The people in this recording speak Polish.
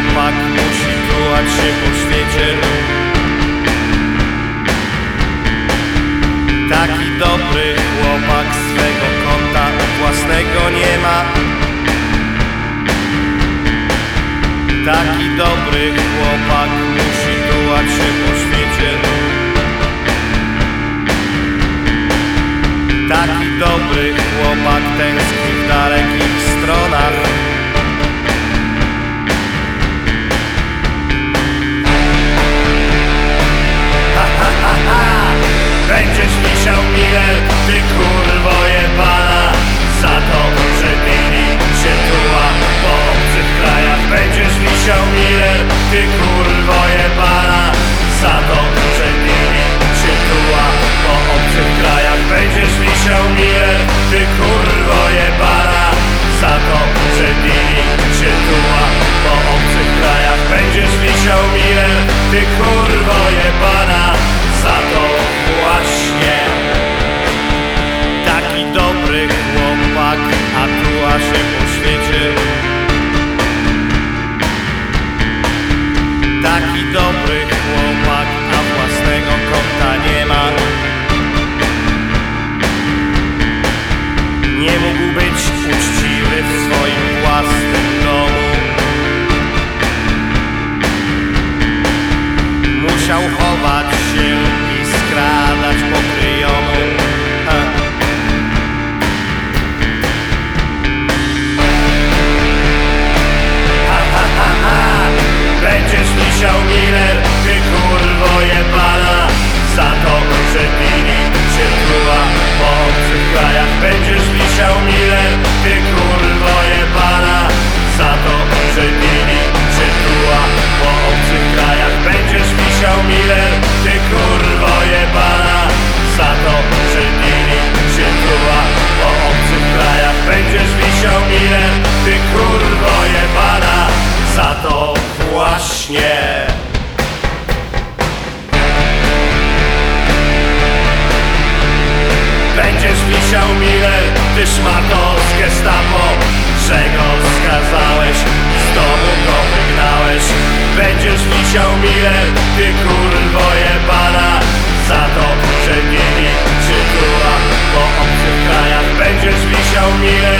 chłopak musi tułać się po świecie. Taki dobry chłopak swego konta własnego nie ma. Taki dobry chłopak musi tułać się po świecie. Taki dobry chłopak tęskni w dalekich stronach. Ha, ha, ha, ha. Będziesz wisiał Miller, ty kurwo jebana, za to, że Billy się tuła po obcych krajach. Będziesz wisiał Miller, ty kurwo jebana, za to, że Billy się tuła po obcych krajach. Będziesz wisiał Miller, ty kurwo jebana, za to, że Billy się tuła po obcych krajach. Będziesz wisiał Miller, ty kurwo jebana, za to właśnie. Taki dobry chłopak, a tuła się po świecie. Taki dobry chłopak, a własnego konta nie ma. Nie mógł być uczciwy w swoim własnym domu. Musiał chować się i skradać po kryjomu. Będziesz wisiał Miller, ty kurwo jebana, za to, że Billy się tuła po obcych krajach. Będziesz wisiał Miller, ty kurwo jebana, za to, że Billy się tuła po obcych krajach. Będziesz wisiał Miller, ty kurwo jebana, za to, że Billy się tuła po obcych krajach. Będziesz wisiał Miller, ty kurwo jebana, za to właśnie. Będziesz wisiał Miller, ty szmato z Gestapo, że go skazałeś, z domu go wygnałeś. Będziesz wisiał Miller, ty kurwo jebana, za to, że Billy się tuła po obcych krajach. Będziesz wisiał Miller,